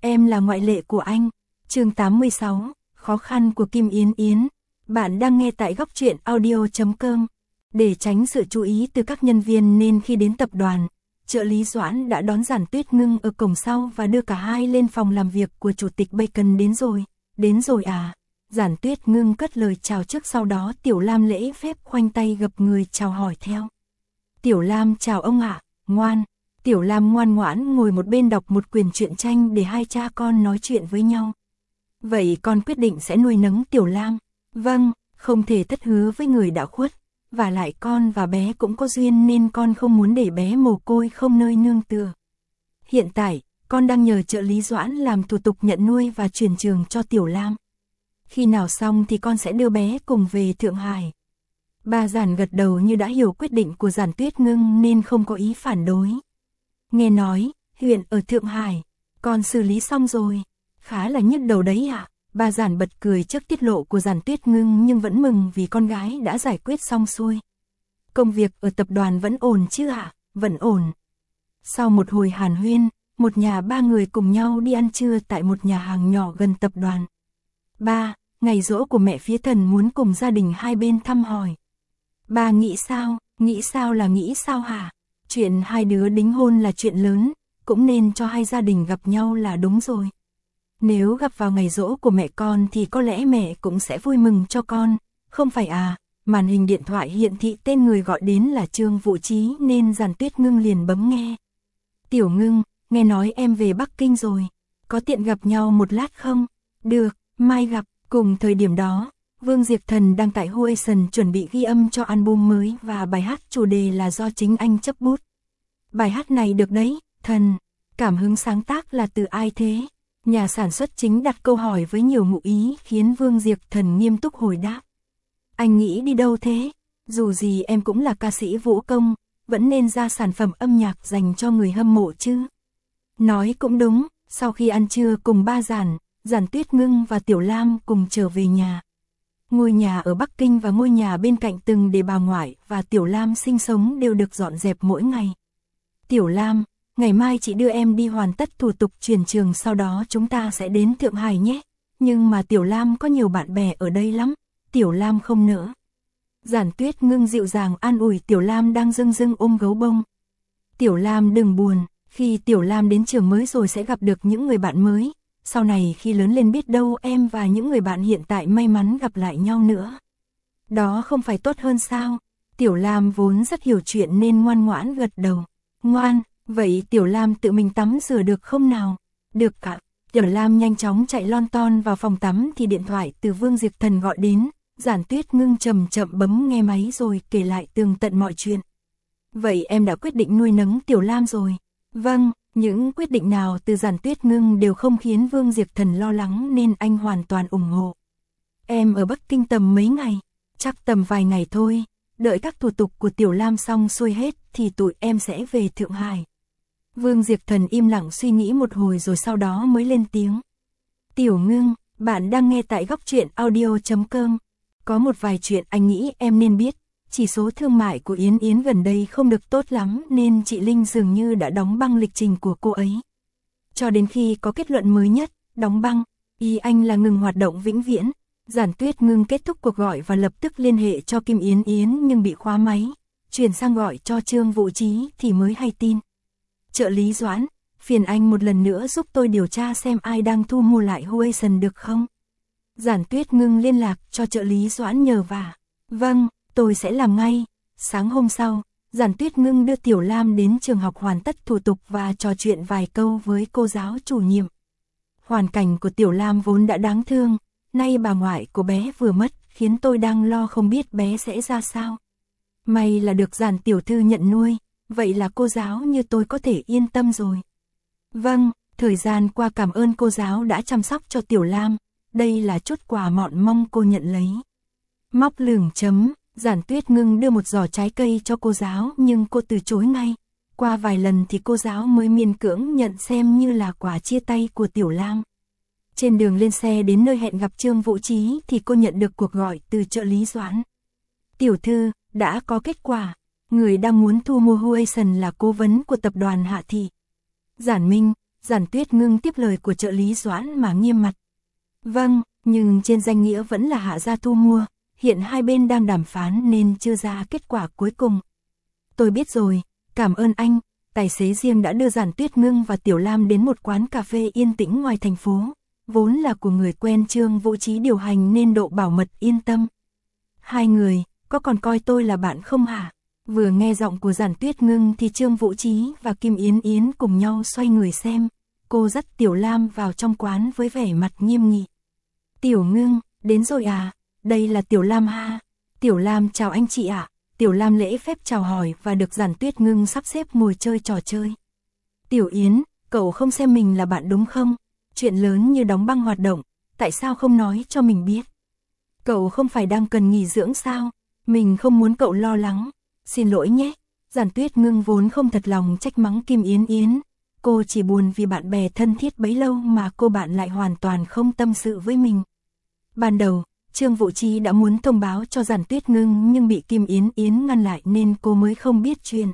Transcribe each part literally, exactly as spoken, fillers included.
em là ngoại lệ của anh. Chương tám mươi sáu, khó khăn của Kim Yến Yến. Bạn đang nghe tại góc truyện audio chấm com. Để tránh sự chú ý từ các nhân viên nên khi đến tập đoàn, trợ lý Doãn đã đón Giản Tuyết Ngưng ở cổng sau và đưa cả hai lên phòng làm việc của chủ tịch Bacon. Đến rồi, đến rồi à? Giản Tuyết Ngưng cất lời chào trước, sau đó Tiểu Lam lễ phép khoanh tay gập người chào hỏi theo. Tiểu Lam chào ông ạ, ngoan. Tiểu Lam ngoan ngoãn ngồi một bên đọc một quyển truyện tranh để hai cha con nói chuyện với nhau. Vậy con quyết định sẽ nuôi nấng Tiểu Lam? Vâng, không thể thất hứa với người đã khuất. Và lại con và bé cũng có duyên nên con không muốn để bé mồ côi không nơi nương tựa. Hiện tại, con đang nhờ trợ lý Doãn làm thủ tục nhận nuôi và chuyển trường cho Tiểu Lam. Khi nào xong thì con sẽ đưa bé cùng về Thượng Hải. Bà Giản gật đầu như đã hiểu quyết định của Giản Tuyết Ngưng nên không có ý phản đối. Nghe nói, huyện ở Thượng Hải, con xử lý xong rồi, khá là nhức đầu đấy ạ. À? Bà Giản bật cười trước tiết lộ của Giản Tuyết Ngưng nhưng vẫn mừng vì con gái đã giải quyết xong xuôi. Công việc ở tập đoàn vẫn ổn chứ ạ? À? Vẫn ổn. Sau một hồi hàn huyên, một nhà ba người cùng nhau đi ăn trưa tại một nhà hàng nhỏ gần tập đoàn. Ba, ngày giỗ của mẹ phía Thần muốn cùng gia đình hai bên thăm hỏi. Ba nghĩ sao? Nghĩ sao là nghĩ sao hả? Chuyện hai đứa đính hôn là chuyện lớn, cũng nên cho hai gia đình gặp nhau là đúng rồi. Nếu gặp vào ngày giỗ của mẹ con thì có lẽ mẹ cũng sẽ vui mừng cho con, không phải à? Màn hình điện thoại hiện thị tên người gọi đến là Trương Vũ Trí nên Giản Tuyết Ngưng liền bấm nghe. Tiểu Ngưng, nghe nói em về Bắc Kinh rồi, có tiện gặp nhau một lát không? Được, mai gặp. Cùng thời điểm đó, Vương Diệp Thần đang tại Huason chuẩn bị ghi âm cho album mới và bài hát chủ đề là do chính anh chấp bút. Bài hát này được đấy, Thần, cảm hứng sáng tác là từ ai thế? Nhà sản xuất chính đặt câu hỏi với nhiều ngụ ý khiến Vương Diệp Thần nghiêm túc hồi đáp. Anh nghĩ đi đâu thế? Dù gì em cũng là ca sĩ vũ công, vẫn nên ra sản phẩm âm nhạc dành cho người hâm mộ chứ. Nói cũng đúng, sau khi ăn trưa cùng ba Giản, Giản Tuyết Ngưng và Tiểu Lam cùng trở về nhà. Ngôi nhà ở Bắc Kinh và ngôi nhà bên cạnh từng để bà ngoại và Tiểu Lam sinh sống đều được dọn dẹp mỗi ngày. Tiểu Lam, ngày mai chị đưa em đi hoàn tất thủ tục chuyển trường, sau đó chúng ta sẽ đến Thượng Hải nhé. Nhưng mà Tiểu Lam có nhiều bạn bè ở đây lắm, Tiểu Lam không nỡ. Giản Tuyết Ngưng dịu dàng an ủi Tiểu Lam đang rưng rưng ôm gấu bông. Tiểu Lam đừng buồn, khi Tiểu Lam đến trường mới rồi sẽ gặp được những người bạn mới. Sau này khi lớn lên biết đâu em và những người bạn hiện tại may mắn gặp lại nhau nữa. Đó không phải tốt hơn sao? Tiểu Lam vốn rất hiểu chuyện nên ngoan ngoãn gật đầu. Ngoan, vậy Tiểu Lam tự mình tắm rửa được không nào? Được cả. Tiểu Lam nhanh chóng chạy lon ton vào phòng tắm thì điện thoại từ Vương Diệp Thần gọi đến. Giản Tuyết Ngưng chậm chậm bấm nghe máy rồi kể lại tường tận mọi chuyện. Vậy em đã quyết định nuôi nấng Tiểu Lam rồi? Vâng. Những quyết định nào từ Giản Tuyết Ngưng đều không khiến Vương Diệp Thần lo lắng nên anh hoàn toàn ủng hộ. Em ở Bắc Kinh tầm mấy ngày? Chắc tầm vài ngày thôi, đợi các thủ tục của Tiểu Lam xong xuôi hết thì tụi em sẽ về Thượng Hải. Vương Diệp Thần im lặng suy nghĩ một hồi rồi sau đó mới lên tiếng. Tiểu Ngưng, bạn đang nghe tại góc truyện audio chấm com. Có một vài chuyện anh nghĩ em nên biết. Chỉ số thương mại của Yến Yến gần đây không được tốt lắm nên chị Linh dường như đã đóng băng lịch trình của cô ấy. Cho đến khi có kết luận mới nhất, đóng băng, ý anh là ngừng hoạt động vĩnh viễn. Giản Tuyết Ngưng kết thúc cuộc gọi và lập tức liên hệ cho Kim Yến Yến nhưng bị khóa máy, chuyển sang gọi cho Trương Vũ Trí thì mới hay tin. Trợ lý Doãn, phiền anh một lần nữa giúp tôi điều tra xem ai đang thu mua lại Huason được không? Giản Tuyết Ngưng liên lạc cho trợ lý Doãn nhờ vả. Vâng. Tôi sẽ làm ngay. Sáng hôm sau, Giản Tuyết Ngưng đưa Tiểu Lam đến trường học hoàn tất thủ tục và trò chuyện vài câu với cô giáo chủ nhiệm. Hoàn cảnh của Tiểu Lam vốn đã đáng thương, nay bà ngoại của bé vừa mất khiến tôi đang lo không biết bé sẽ ra sao. May là được Giản tiểu thư nhận nuôi, vậy là cô giáo như tôi có thể yên tâm rồi. Vâng, thời gian qua cảm ơn cô giáo đã chăm sóc cho Tiểu Lam, đây là chút quà mọn mong cô nhận lấy. Móc lửng chấm. Giản Tuyết Ngưng đưa một giỏ trái cây cho cô giáo nhưng cô từ chối ngay. Qua vài lần thì cô giáo mới miễn cưỡng nhận xem như là quà chia tay của Tiểu Lam. Trên đường lên xe đến nơi hẹn gặp Trương Vũ Trí thì cô nhận được cuộc gọi từ trợ lý Doãn. Tiểu thư, đã có kết quả. Người đang muốn thu mua Huason là cố vấn của tập đoàn Hạ Thị. Giản Minh, Giản Tuyết Ngưng tiếp lời của trợ lý Doãn mà nghiêm mặt. Vâng, nhưng trên danh nghĩa vẫn là Hạ gia thu mua, hiện hai bên đang đàm phán nên chưa ra kết quả cuối cùng. Tôi biết rồi, cảm ơn anh. Tài xế riêng đã đưa Giản Tuyết Ngưng và Tiểu Lam đến một quán cà phê yên tĩnh ngoài thành phố, vốn là của người quen Trương Vũ Trí điều hành nên độ bảo mật yên tâm. Hai người, có còn coi tôi là bạn không hả? Vừa nghe giọng của Giản Tuyết Ngưng thì Trương Vũ Trí và Kim Yến Yến cùng nhau xoay người xem, cô dắt Tiểu Lam vào trong quán với vẻ mặt nghiêm nghị. Tiểu Ngưng, đến rồi à, đây là Tiểu Lam ha. Tiểu Lam chào anh chị ạ. Tiểu Lam lễ phép chào hỏi và được Giản Tuyết Ngưng sắp xếp ngồi chơi trò chơi. Tiểu Yến, cậu không xem mình là bạn đúng không? Chuyện lớn như đóng băng hoạt động, tại sao không nói cho mình biết? Cậu không phải đang cần nghỉ dưỡng sao? Mình không muốn cậu lo lắng. Xin lỗi nhé. Giản Tuyết Ngưng vốn không thật lòng trách mắng Kim Yến Yến. Cô chỉ buồn vì bạn bè thân thiết bấy lâu mà cô bạn lại hoàn toàn không tâm sự với mình. Ban đầu, Trương Vũ Trí đã muốn thông báo cho Giản Tuyết Ngưng nhưng bị Kim Yến Yến ngăn lại nên cô mới không biết chuyện.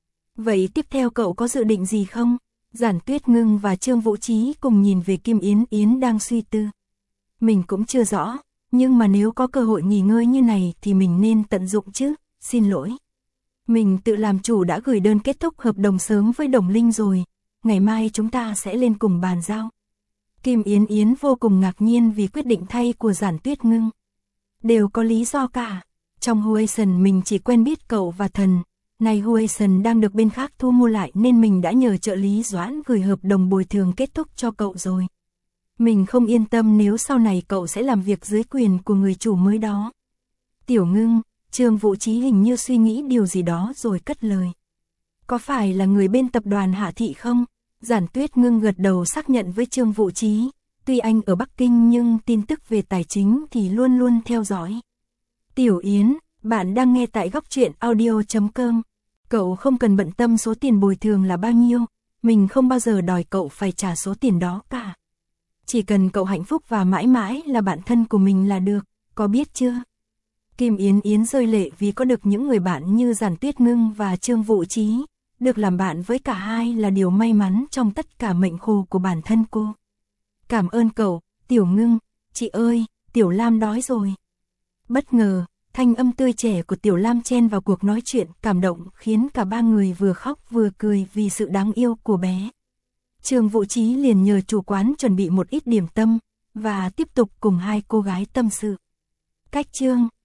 Vậy tiếp theo cậu có dự định gì không? Giản Tuyết Ngưng và Trương Vũ Trí cùng nhìn về Kim Yến Yến đang suy tư. Mình cũng chưa rõ, nhưng mà nếu có cơ hội nghỉ ngơi như này thì mình nên tận dụng chứ, xin lỗi. Mình tự làm chủ đã gửi đơn kết thúc hợp đồng sớm với Đồng Linh rồi, ngày mai chúng ta sẽ lên cùng bàn giao. Kim Yến Yến vô cùng ngạc nhiên vì quyết định thay của Giản Tuyết Ngưng. Đều có lý do cả. Trong Huason mình chỉ quen biết cậu và Thần, nay Huason đang được bên khác thu mua lại nên mình đã nhờ trợ lý Doãn gửi hợp đồng bồi thường kết thúc cho cậu rồi. Mình không yên tâm nếu sau này cậu sẽ làm việc dưới quyền của người chủ mới đó. Tiểu Ngưng, Trương Vũ Trí hình như suy nghĩ điều gì đó rồi cất lời. Có phải là người bên tập đoàn Hạ Thị không? Giản Tuyết Ngưng gật đầu xác nhận với Trương Vũ Trí. Tuy anh ở Bắc Kinh nhưng tin tức về tài chính thì luôn luôn theo dõi. Tiểu Yến, bạn đang nghe tại góc truyện audio chấm com. Cậu không cần bận tâm số tiền bồi thường là bao nhiêu. Mình không bao giờ đòi cậu phải trả số tiền đó cả. Chỉ cần cậu hạnh phúc và mãi mãi là bạn thân của mình là được, có biết chưa? Kim Yến Yến rơi lệ vì có được những người bạn như Giản Tuyết Ngưng và Trương Vũ Trí. Được làm bạn với cả hai là điều may mắn trong tất cả mệnh khổ của bản thân cô. Cảm ơn cậu, Tiểu Ngưng. Chị ơi, Tiểu Lam đói rồi. Bất ngờ, thanh âm tươi trẻ của Tiểu Lam chen vào cuộc nói chuyện cảm động khiến cả ba người vừa khóc vừa cười vì sự đáng yêu của bé. Trương Vũ Trí liền nhờ chủ quán chuẩn bị một ít điểm tâm và tiếp tục cùng hai cô gái tâm sự. Cách chương